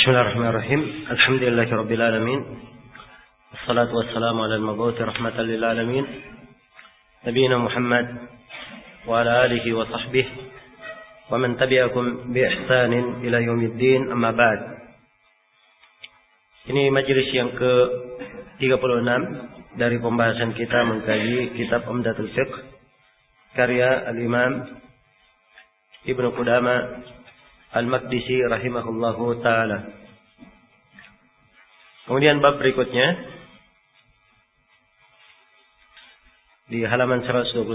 Bismillahirrahmanirrahim. Alhamdulillahirabbil alamin. Wassalatu wassalamu ala al-mabu'uts rahmatan lil alamin. Nabiyina Muhammad wa ala alihi wa sahbihi wa man tabi'akum bi ihsanin ila yaumiddin, amma ba'd. Ini majelis yang ke-36 dari pembahasan kita mengkaji kitab Umdatul Fiqh karya Al-Imam Ibnu Qudamah Al-Maqdisi rahimahullahu ta'ala. Kemudian bab berikutnya di halaman 129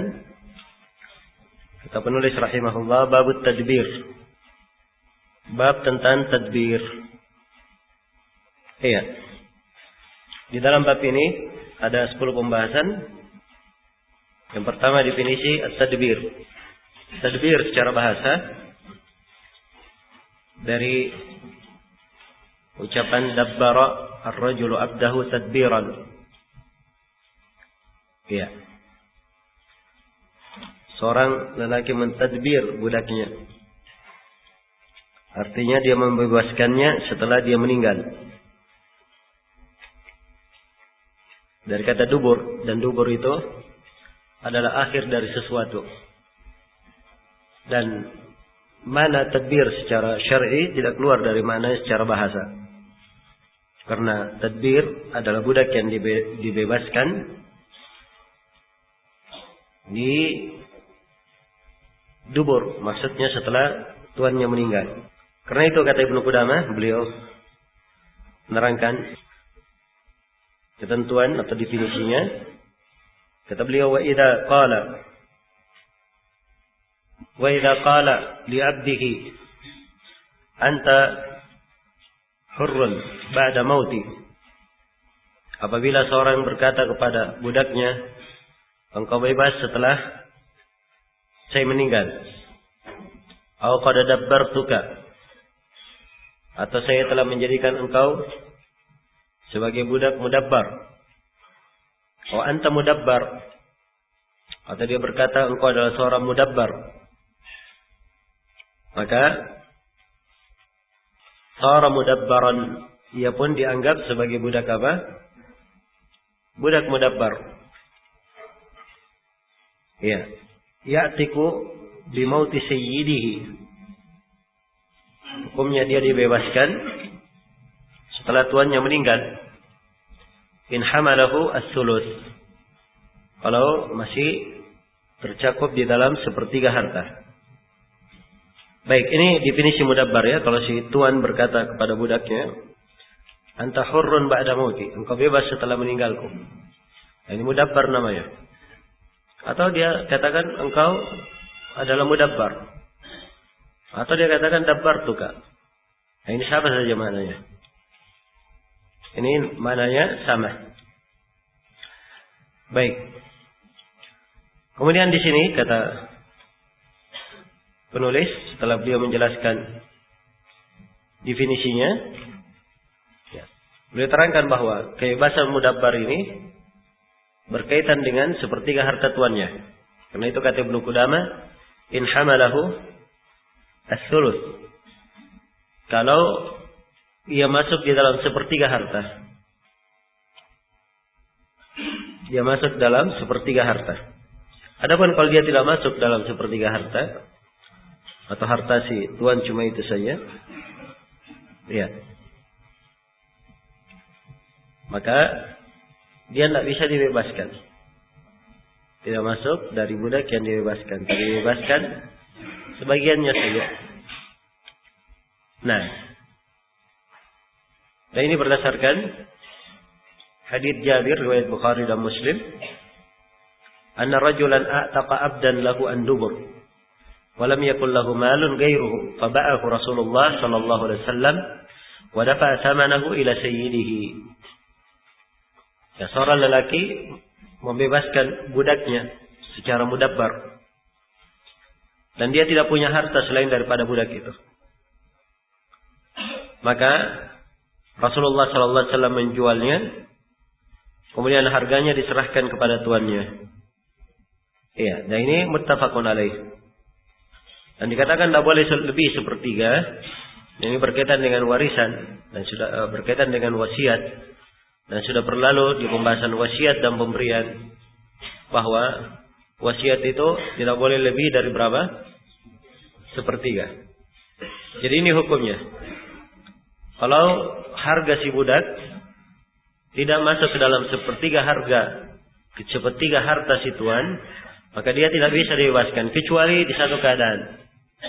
kata penulis rahimahullah, babut tadbir, bab tentang tadbir. Iya, di dalam bab ini ada 10 pembahasan. Yang pertama definisi at-tadbir. Tadbir secara bahasa dari ucapan dabbara ar-rajulu abdahu tadbiran. Ya. Seorang lelaki mentadbir budaknya. Artinya dia membebaskannya setelah dia meninggal. Dari kata dubur, dan dubur itu adalah akhir dari sesuatu. Dan mana tadbir secara syar'i tidak keluar dari mana secara bahasa. Karena tadbir adalah budak yang dibebaskan di dubur, maksudnya setelah tuannya meninggal. Karena itu kata Ibnu Qudamah, beliau menerangkan ketentuan atau definisinya. Kata beliau, wa idza qala li 'abdihi anta hurrun ba'da mauti. Apabila seorang berkata kepada budaknya, engkau bebas setelah saya meninggal. Aw qad dabbartuka, atau saya telah menjadikan engkau sebagai budak mudabbar. Aw anta mudabbar, atau dia berkata engkau adalah seorang mudabbar. Maka seorang mudabbaran, ia pun dianggap sebagai budak apa? Budak mudabbar. Ya, ya'tiku bi mauti sayyidihi. Hukumnya dia dibebaskan setelah tuannya meninggal. In hamalahu as-sulus, kalau masih tercakup di dalam sepertiga harta. Baik, ini definisi mudabbar ya. Kalau si tuan berkata kepada budaknya, anta hurrun ba'da mauti, engkau bebas setelah meninggalku. Nah, ini mudabbar namanya. Atau dia katakan engkau adalah mudabbar. Atau dia katakan dabbartuka. Nah, ini sama saja maknanya. Ini maknanya sama. Baik. Kemudian di sini kata penulis, setelah beliau menjelaskan definisinya, ya, beliau terangkan bahwa kebebasan mudabbar ini berkaitan dengan sepertiga harta tuannya. Karena itu kata Ibnu Qudamah, in hamalahu as-sulus, kalau ia masuk di dalam sepertiga harta. Dia masuk dalam sepertiga harta. Adapun kalau dia tidak masuk dalam sepertiga harta, atau harta si tuan cuma itu saja, ya, maka dia tidak bisa dibebaskan. Tidak masuk dari budak yang dibebaskan. Dibebaskan sebagiannya saja. Nah, dan ini berdasarkan hadits Jabir riwayat Bukhari dan Muslim, anna rajulan a'taqa abdan lahu an dubur walam yakul lahu malun ghairuhu faba'ahu Rasulullah sallallahu alaihi wasallam wa dafa'a thamanahu ila sayyidihi. Ya, seorang lelaki membebaskan budaknya secara mudabbar, dan dia tidak punya harta selain daripada budak itu. Maka Rasulullah sallallahu alaihi wasallam menjualnya, kemudian harganya diserahkan kepada tuannya. Iya, dan ini muttafaqun alaih. Dan dikatakan tidak boleh lebih sepertiga Ini berkaitan dengan warisan dan sudah berkaitan dengan wasiat dan sudah berlalu di pembahasan wasiat dan pemberian bahwa wasiat itu tidak boleh lebih dari berapa? Sepertiga. Jadi ini hukumnya. Kalau harga si budak tidak masuk ke dalam sepertiga harta si tuan, maka dia tidak bisa dibebaskan kecuali di satu keadaan.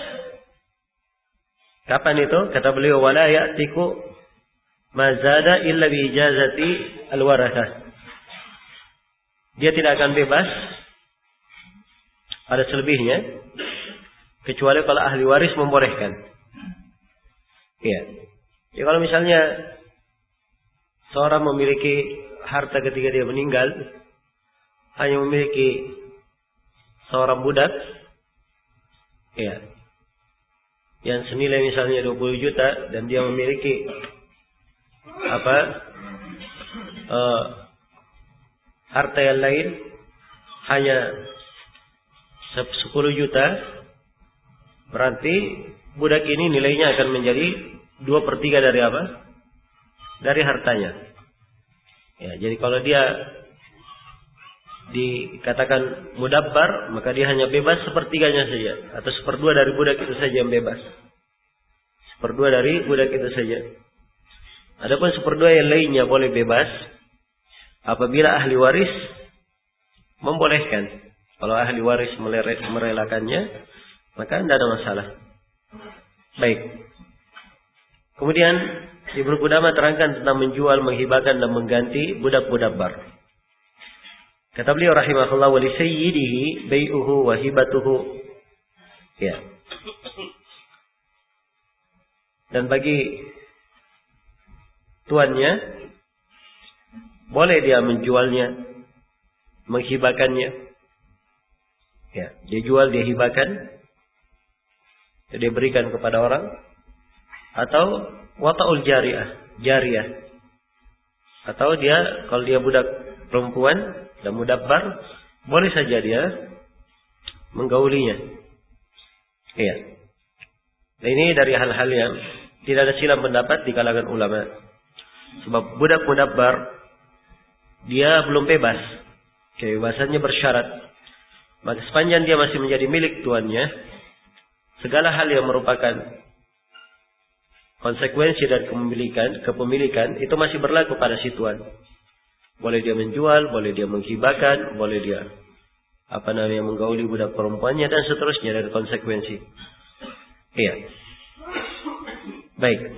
Kapan itu? Kata beliau, wala ya'tiku ma zada illa bi ijazati al-warathah. Dia tidak akan bebas pada selebihnya kecuali kalau ahli waris membolehkan. Iya. Ya, kalau misalnya seorang memiliki harta ketika dia meninggal, hanya memiliki seorang budak, ya, yang senilai misalnya 20 juta dan dia memiliki harta yang lain hanya 10 juta, berarti budak ini nilainya akan menjadi 2/3 dari apa? Dari hartanya. Ya, jadi kalau dia dikatakan mudabbar, maka dia hanya bebas sepertiganya saja, atau 1/2 dari budak itu saja yang bebas. 1/2 dari budak itu saja. Adapun 1/2 yang lainnya boleh bebas apabila ahli waris membolehkan. Kalau ahli waris merelakannya, maka tidak ada masalah. Baik. Kemudian Ibnu Qudamah terangkan tentang menjual, menghibahkan dan mengganti budak mudabbar. Kata beliau rahimahullah, wa li sayyidihi bai'uhu wa hibatuhu. Ya. Dan bagi tuannya boleh dia menjualnya, menghibahkannya. Ya, dia jual, dia hibahkan, dia berikan kepada orang, atau wata'ul jariyah. Atau dia, kalau dia budak perempuan dan mudabbar, boleh saja dia menggaulinya. Iya. Nah, ini dari hal-hal yang tidak ada silang pendapat di kalangan ulama. Sebab budak mudabbar dia belum bebas. Kebebasannya bersyarat. Maka sepanjang dia masih menjadi milik tuannya, segala hal yang merupakan konsekuensi dari kepemilikan itu masih berlaku pada si tuan. Boleh dia menjual, boleh dia menghibahkan, boleh dia menggauli budak perempuannya dan seterusnya dari konsekuensi. Iya. Baik.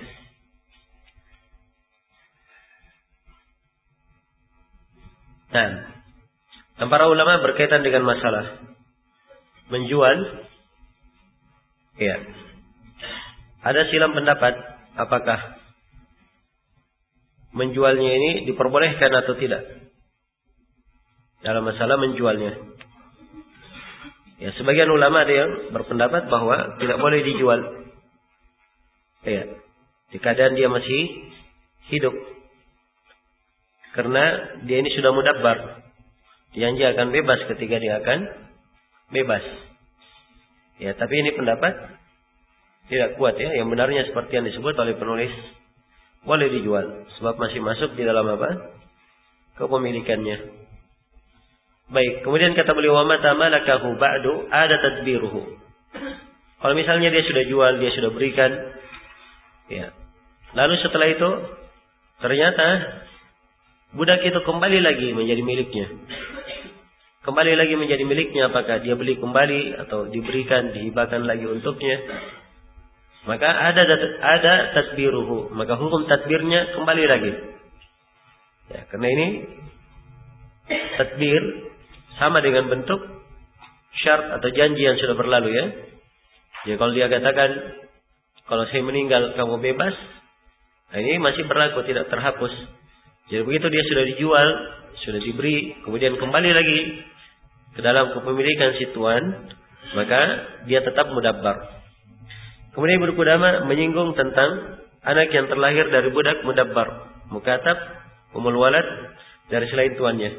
Dan para ulama berkaitan dengan masalah menjual, ya, ada silang pendapat apakah menjualnya ini diperbolehkan atau tidak dalam masalah menjualnya. Ya, sebagian ulama ada yang berpendapat bahwa tidak boleh dijual. Ya, di keadaan dia masih hidup, karena dia ini sudah mudabbar. Janji akan bebas ketika dia akan bebas. Ya, tapi ini pendapat tidak kuat ya. Yang benarnya seperti yang disebut oleh penulis, boleh dijual sebab masih masuk di dalam kepemilikannya. Baik, kemudian kata beliau, wa mata malakahu ba'du ada tadbiruhu. Kalau misalnya dia sudah jual, dia sudah berikan, ya. Lalu setelah itu ternyata budak itu kembali lagi menjadi miliknya. Kembali lagi menjadi miliknya, apakah dia beli kembali atau diberikan, dihibahkan lagi untuknya? Maka ada tadbiruhu, maka hukum tadbirnya kembali lagi. Ya, karena ini tadbir sama dengan bentuk syarat atau janji yang sudah berlalu ya. Ya, kalau dia katakan kalau saya meninggal kamu bebas, nah ini masih berlaku, tidak terhapus. Jadi begitu dia sudah dijual, sudah diberi, kemudian kembali lagi ke dalam kepemilikan si tuan, maka dia tetap mudabbar. Kemudian Ibnu Qudamah menyinggung tentang anak yang terlahir dari budak mudabbar, mukatab, umul walad, dari selain tuannya.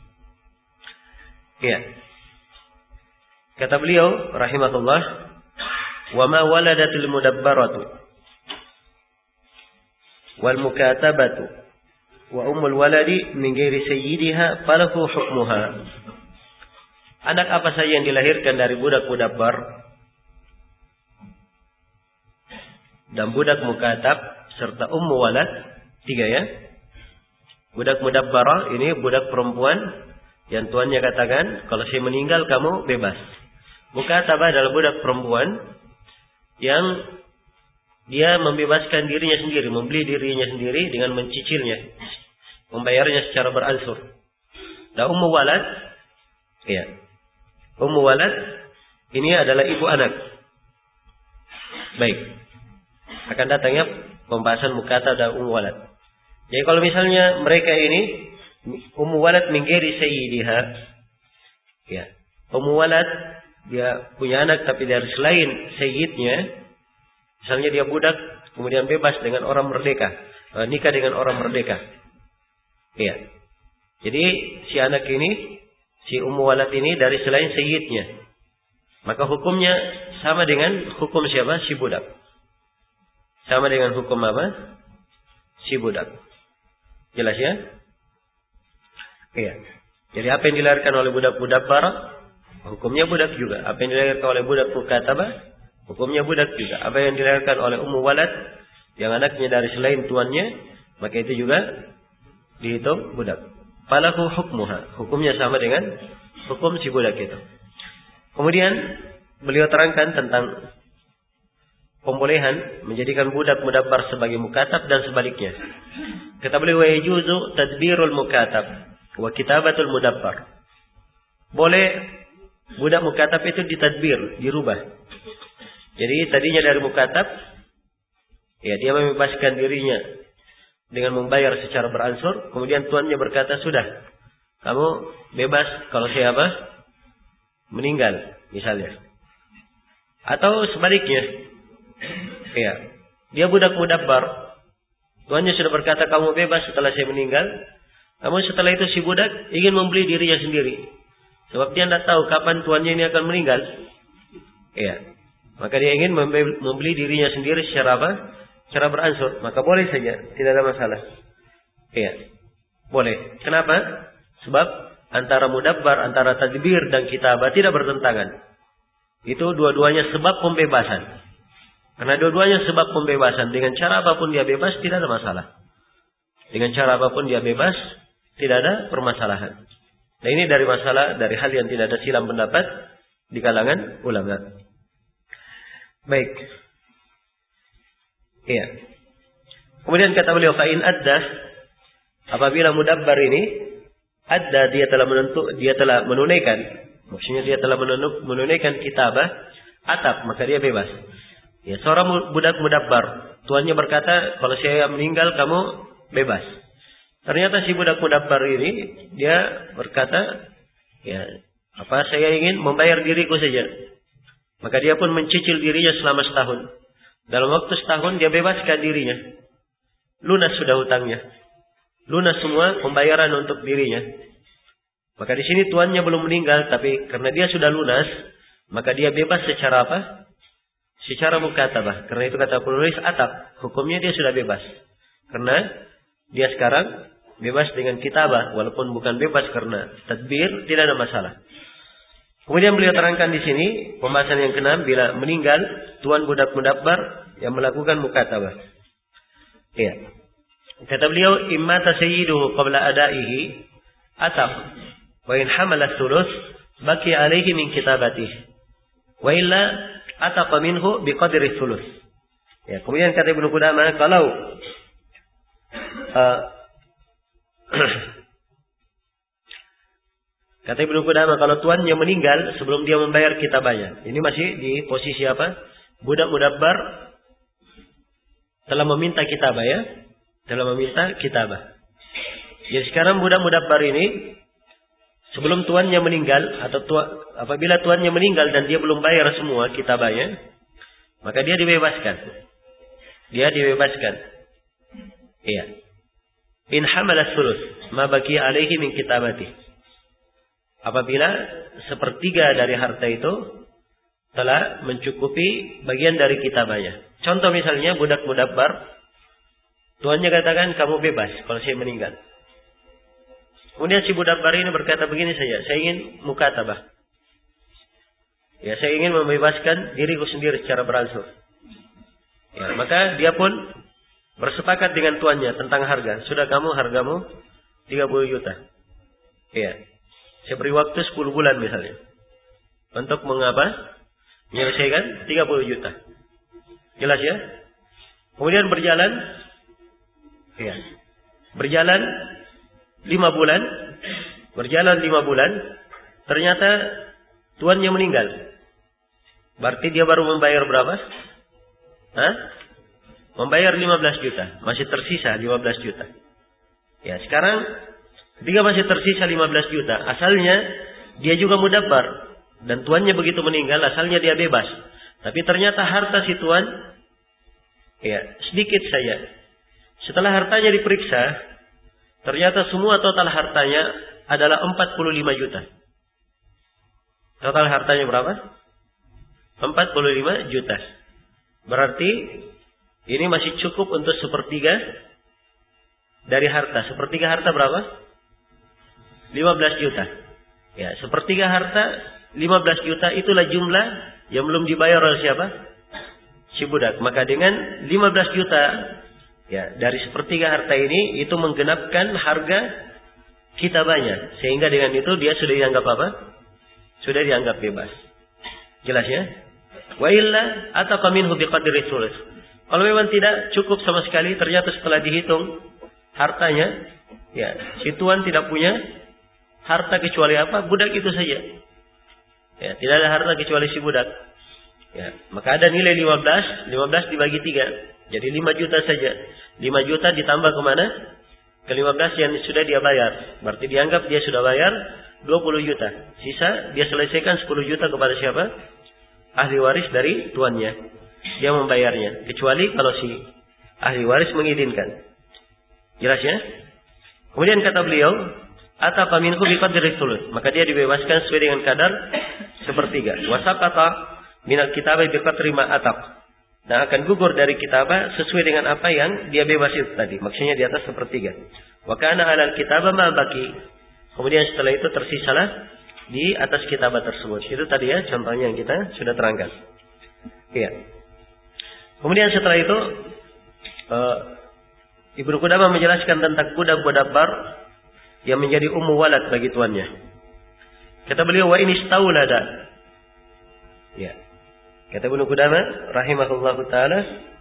Iya. Kata beliau rahimahullah, wa ma waladatul mudabbaratu wal mukatabatu wa ummul waladi min ghairi sayyidiha falahu hukmuha. Anak apa saja yang dilahirkan dari budak mudabbar dan budak mukatab serta ummu walad, 3 ya. Budak mudabbara ini budak perempuan yang tuannya katakan kalau saya meninggal kamu bebas. Mukatabah adalah budak perempuan yang dia membebaskan dirinya sendiri, membeli dirinya sendiri dengan mencicilnya, membayarnya secara beransur. Dan ummu walad, ya, ummu walad ini adalah ibu anak. Baik, akan datangnya pembahasan mukatab dan ummu walad. Jadi kalau misalnya mereka ini ummu walad min ghairi sayyidiha, ya, ummu walad dia punya anak tapi dari selain sayyidnya. Misalnya dia budak, kemudian bebas dengan orang merdeka, nikah dengan orang merdeka. Iya. Jadi si anak ini, si ummu walad ini dari selain sayyidnya. Maka hukumnya sama dengan hukum siapa? Si budak. Sama dengan hukum apa? Si budak. Jelas ya? Iya. Jadi apa yang dilahirkan oleh budak mudabbar, hukumnya budak juga. Apa yang dilahirkan oleh budak mukatabah, hukumnya budak juga. Apa yang dilahirkan oleh ummu walad yang anaknya dari selain tuannya, maka itu juga dihitung budak. Falahu hukmuha, hukumnya sama dengan hukum si budak itu. Kemudian beliau terangkan tentang pembolehan menjadikan budak mudabbar sebagai mukatab dan sebaliknya. Kata beliau, wa yajuzu tadbirul mukatab wa kitabatul mudabbar. Boleh budak mukatab itu ditadbir, dirubah. Jadi tadinya dari mukatab, ya dia membebaskan dirinya dengan membayar secara beransur. Kemudian tuannya berkata, sudah, kamu bebas kalau saya apa? Meninggal, misalnya. Atau sebaliknya, ya dia budak mudabbar, tuannya sudah berkata kamu bebas setelah saya meninggal. Namun setelah itu si budak ingin membeli dirinya sendiri, sebab dia tidak tahu kapan tuannya ini akan meninggal. Ya. Maka dia ingin membeli dirinya sendiri secara apa? Secara beransur. Maka boleh saja, tidak ada masalah. Iya, boleh. Kenapa? Sebab antara mudabbar, antara tadbir dan kitabah tidak bertentangan. Itu dua-duanya sebab pembebasan. Karena dua-duanya sebab pembebasan. Dengan cara apapun dia bebas, tidak ada masalah. Dengan cara apapun dia bebas, tidak ada permasalahan. Nah ini dari masalah, dari hal yang tidak ada silang pendapat di kalangan ulama. Baik. Iya. Kemudian kata beliau, fa'in adda, apabila mudabbar ini adda, dia telah menunaikan, maksudnya dia telah menunaikan kitabah atap, maka dia bebas. Ya, seorang budak mudabbar, tuannya berkata, kalau saya meninggal kamu bebas. Ternyata si budak mudabbar ini dia berkata, ya, saya ingin membayar diriku saja. Maka dia pun mencicil dirinya selama setahun. Dalam waktu setahun dia bebaskan dirinya. Lunas sudah hutangnya. Lunas semua pembayaran untuk dirinya. Maka di sini tuannya belum meninggal, tapi karena dia sudah lunas, maka dia bebas secara apa? Secara mukatabah. Karena itu kata penulis atap, hukumnya dia sudah bebas. Karena dia sekarang bebas dengan kitabah, walaupun bukan bebas karena tadbir, tidak ada masalah. Kemudian beliau terangkan di sini pembahasan yang keenam, bila meninggal tuan budak mudabbar yang melakukan mukatabah. Iya. Kata beliau, imma tasayyiduhu qabla adaihi ataq wa in hamala thuluth baqi alaihi min kitabatihi wa illa ataqa minhu biqadri thuluth. Ya, kemudian kata Ibnu Qudamah, kalau kata Ibnu Qudamah, kalau tuannya meninggal sebelum dia membayar kitabahnya, ini masih di posisi apa? Budak mudabbar telah meminta kitabah, ya, telah meminta kitabah. Jadi sekarang budak mudabbar ini sebelum tuannya meninggal atau apabila tuannya meninggal dan dia belum bayar semua kitabahnya, maka dia dibebaskan. Dia dibebaskan. Iya. In hamala thuluth ma baqi alaihi min kitabati. Apabila sepertiga dari harta itu telah mencukupi bagian dari kitabahnya. Contoh misalnya budak mudabbar Tuannya katakan kamu bebas kalau saya meninggal. Kemudian si budak bar ini berkata begini saja, saya ingin mukatabah. Ya, saya ingin membebaskan diriku sendiri secara beransur. Ya, maka dia pun bersepakat dengan tuannya tentang harga. Sudah hargamu 30 juta. Ya. Saya beri waktu 10 bulan misalnya. Untuk menyelesaikan 30 juta. Jelas ya? Kemudian berjalan. Ya. Berjalan 5 bulan. Berjalan 5 bulan. Ternyata tuannya meninggal. Berarti dia baru membayar berapa? Membayar 15 juta. Masih tersisa 15 juta. Ya, sekarang ketika masih tersisa 15 juta, asalnya dia juga mudabbar. Dan tuannya begitu meninggal, asalnya dia bebas. Tapi ternyata harta si tuan, ya, sedikit saja. Setelah hartanya diperiksa, ternyata semua total hartanya adalah 45 juta. Total hartanya berapa? 45 juta. Berarti ini masih cukup untuk sepertiga dari harta. Sepertiga harta berapa? 15 juta. Ya, sepertiga harta 15 juta itulah jumlah yang belum dibayar oleh siapa? Si budak. Maka dengan 15 juta ya, dari sepertiga harta ini itu menggenapkan harga kitabahnya. Sehingga dengan itu dia sudah dianggap apa? Sudah dianggap bebas. Jelas ya? Wa illa ataqa minhu biqadri thuluth. Kalau memang tidak cukup sama sekali, ternyata setelah dihitung hartanya, ya, si tuan tidak punya harta kecuali apa? Budak itu saja. Ya, tidak ada harta kecuali si budak. Ya, maka ada nilai 15 dibagi 3. Jadi 5 juta saja. 5 juta ditambah kemana? Ke 15 yang sudah dia bayar. Berarti dianggap dia sudah bayar 20 juta. Sisa dia selesaikan 10 juta kepada siapa? Ahli waris dari tuannya. Dia membayarnya. Kecuali kalau si ahli waris mengizinkan. Jelas ya? Kemudian kata beliau, ataqa minhu biqadri thuluth. Maka dia dibebaskan sesuai dengan kadar sepertiga. Wa saqata minal kitabah biqadri ma ataq. Dan akan gugur dari kitabah sesuai dengan apa yang dia bebas itu tadi. Maksudnya di atas sepertiga. Wa kana 'alal kitabah ma baqi. Kemudian setelah itu tersisalah di atas kitabah tersebut. Itu tadi ya contohnya yang kita sudah terangkan. Iya. Kemudian setelah itu Ibnu Qudamah menjelaskan tentang budak mudabbar yang menjadi ummu walad bagi tuannya. Kata beliau, wa in istaulada. Ya. Kata Ibnu Qudamah rahimahullahu taala,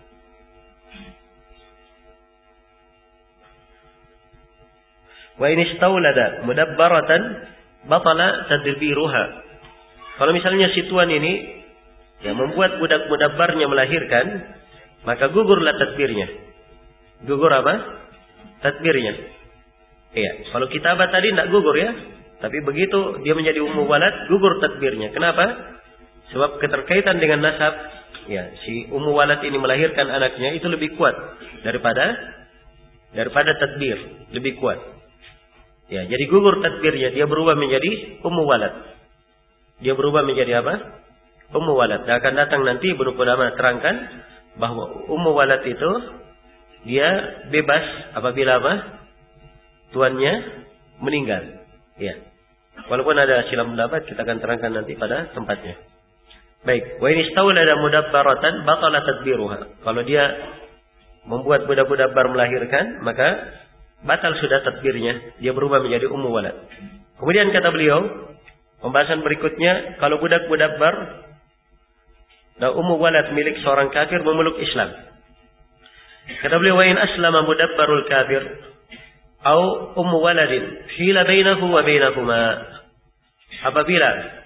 wa in istaulada mudabbaratan batala tadbiruha. Kalau misalnya si tuan ini yang membuat budak mudabbarnya melahirkan, maka gugurlah tadbirnya. Gugur apa? Tadbirnya. Iya. Kalau kitabah tadi tidak gugur ya. Tapi begitu dia menjadi ummu walad, gugur tadbirnya. Kenapa? Sebab keterkaitan dengan nasab. Ya, si ummu walad ini melahirkan anaknya itu lebih kuat daripada tadbir. Lebih kuat. Ya, jadi gugur tadbirnya. Dia berubah menjadi ummu walad. Dia berubah menjadi apa? Ummu walad. Dan akan datang nanti Ibnu Qudamah terangkan bahwa ummu walad itu dia bebas apabila apa? Tuannya meninggal. Ya. Walaupun ada silam pendapat, kita akan terangkan nanti pada tempatnya. Baik, wa in istawlada mudabbaratan batala tadbiruha. Kalau dia membuat budak-budak bar melahirkan, maka batal sudah tadbirnya, dia berubah menjadi ummu walad. Kemudian kata beliau, pembahasan berikutnya, kalau budak-budak bar dan ummu walad milik seorang kafir memeluk Islam. Kata beliau, wa in aslama mudabbarul kafir au ummu waladin hila bainahu wa bainahuma. Apabila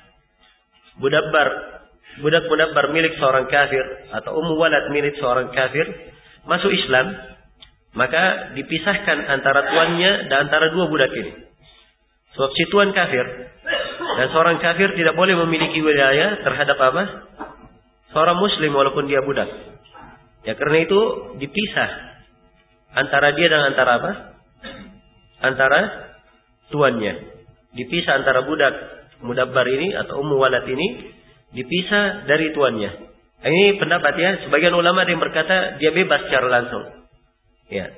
budak mudabbar milik seorang kafir atau ummu walad milik seorang kafir masuk Islam, maka dipisahkan antara tuannya dan antara dua budak ini. Sebab si tuan kafir dan seorang kafir tidak boleh memiliki wilayah terhadap apa? Seorang muslim walaupun dia budak. Ya karena itu dipisah antara dia dan antara apa? Antara tuannya. Dipisah antara budak mudabbar ini atau ummu walad ini dipisah dari tuannya. Ini pendapat ya, sebagian ulama ada yang berkata dia bebas secara langsung. Ya,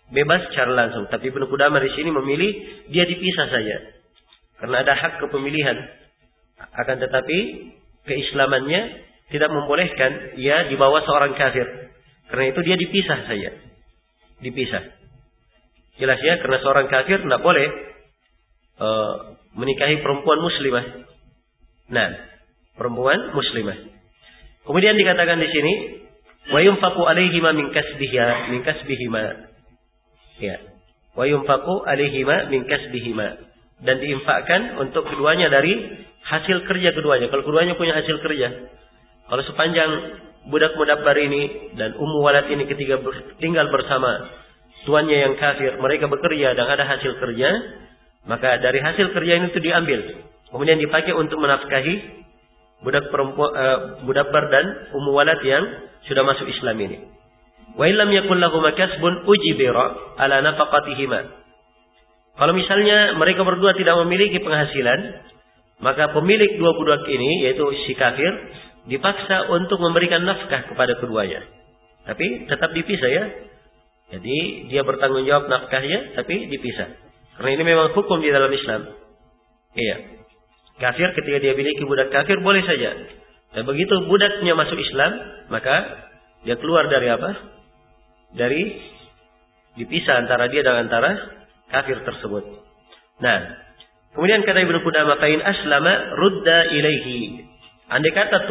bebas secara langsung. Tapi Ibnu Qudamah di sini memilih dia dipisah saja. Karena ada hak kepemilihan. Akan tetapi keislamannya tidak membolehkan ia di bawah seorang kafir. Karena itu dia dipisah saja. Dipisah. Jelas ya, karena seorang kafir tidak boleh menikahi perempuan muslimah. Nah, perempuan muslimah. Kemudian dikatakan di sini, wa yunfaqu alaihima min kasbihima. Ya. Wa yunfaqu alaihima min kasbihima, dan diinfakkan untuk keduanya dari hasil kerja keduanya. Kalau keduanya punya hasil kerja. Kalau sepanjang budak mudabbar ini dan Ummu Walad ini ketika tinggal bersama tuannya yang kafir, mereka bekerja dan ada hasil kerja, maka dari hasil kerja itu diambil, kemudian dipakai untuk menafkahi budak perempuan mudabbar dan Ummu Walad yang sudah masuk Islam ini. Wa illam yakul lahum kasbun ujibira ala nafaqatihima. Kalau misalnya mereka berdua tidak memiliki penghasilan, maka pemilik dua budak ini, yaitu si kafir, dipaksa untuk memberikan nafkah kepada keduanya. Tapi tetap dipisah ya. Jadi dia bertanggung jawab nafkahnya, tapi dipisah. Karena ini memang hukum di dalam Islam. Iya. Kafir ketika dia miliki budak kafir boleh saja. Dan begitu budaknya masuk Islam, maka dia keluar dari apa? Dari dipisah antara dia dan antara kafir tersebut. Nah, kemudian kata Ibnu Qudamah, "Fa in aslama rudda ilaihi." Andai kata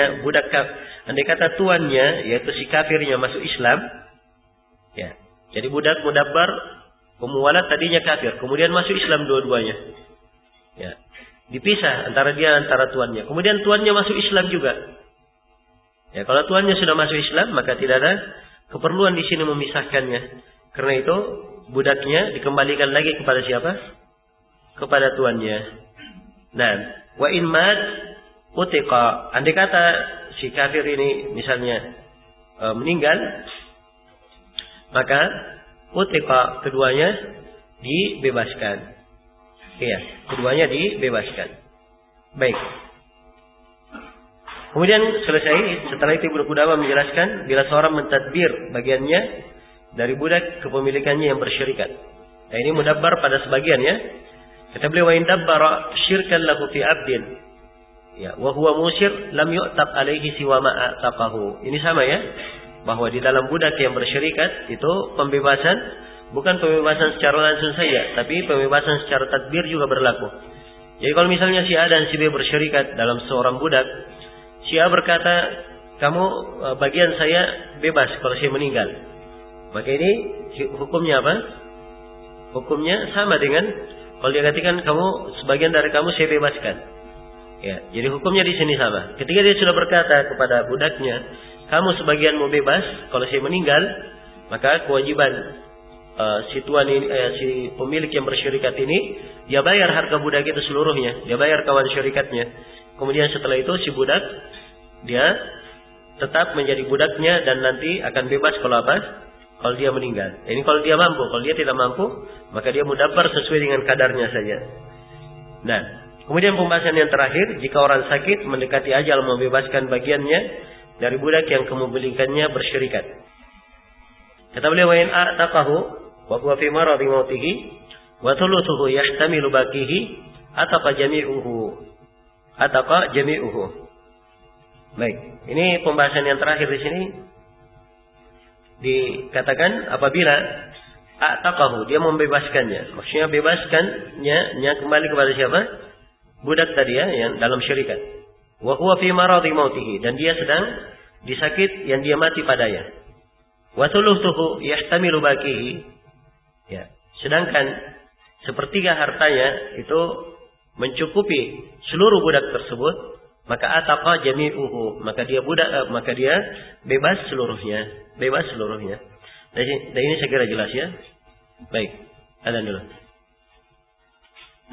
tuannya yaitu si kafirnya masuk Islam, ya. Jadi budak mudabbar Ummu Walad tadinya kafir, kemudian masuk Islam dua-duanya. Ya. Dipisah antara tuannya. Kemudian tuannya masuk Islam juga. Ya, kalau tuannya sudah masuk Islam, maka tidak ada keperluan di sini memisahkannya. Karena itu budaknya dikembalikan lagi kepada siapa? Kepada tuannya. Nah, wa in mat utiqa. Andai kata si kafir ini misalnya meninggal, maka utiqa, keduanya dibebaskan. Iya, keduanya dibebaskan. Baik. Kemudian selesai, setelah itu Ibnu Qudamah menjelaskan bila seorang mentadbir bagiannya dari budak kepemilikannya yang bersyirikat. Nah, ini mudabbar pada sebagian ya. Kata beliau, wa in dabbara syirkan lahu fi abdin, ya, wa huwa musyir lam yu'tab alaihi siwa ma ataqahu. Ini sama ya, bahwa di dalam budak yang bersyirikat itu pembebasan bukan pembebasan secara langsung saja, tapi pembebasan secara tadbir juga berlaku. Jadi kalau misalnya si A dan si B bersyirikat dalam seorang budak, si A berkata, kamu bagian saya bebas kalau saya meninggal. Maka ini hukumnya apa? Hukumnya sama dengan kalau dia katakan kamu sebagian dari kamu saya bebaskan. Ya, jadi hukumnya di sini sama. Ketika dia sudah berkata kepada budaknya, kamu sebagian mau bebas kalau saya meninggal, maka kewajiban si tuan ini, si pemilik yang bersyirikat ini, dia bayar harga budak itu seluruhnya, dia bayar kawan syirikatnya. Kemudian setelah itu si budak dia tetap menjadi budaknya dan nanti akan bebas kalau apa? Kalau dia meninggal. Ini kalau dia mampu. Kalau dia tidak mampu, maka dia mudabbar sesuai dengan kadarnya saja. Nah, kemudian pembahasan yang terakhir, jika orang sakit mendekati ajal membebaskan bagiannya dari budak yang kepemilikannya bersyirikat. Kata beliau, wa in a'taqahu wa huwa fi maradi mautihi wa thuluthuhu yahtamilu baqihi ataqa jami'uhu. Baik, ini pembahasan yang terakhir di sini. Dikatakan apabila a'taqahu, dia membebaskannya. Maksudnya bebaskannya kembali kepada siapa? Budak tadi ya, yang dalam syirikat. Wa huwa fi maradi mautihi, dan dia sedang disakit yang dia mati padanya. Wa thuluthuhu yahtamilu baqihi. Ya, sedangkan sepertiga hartanya itu mencukupi seluruh budak tersebut, maka ataqa jami'uhu, maka dia bebas seluruhnya. Dan ini saya kira jelas ya. Baik, adzan dulu.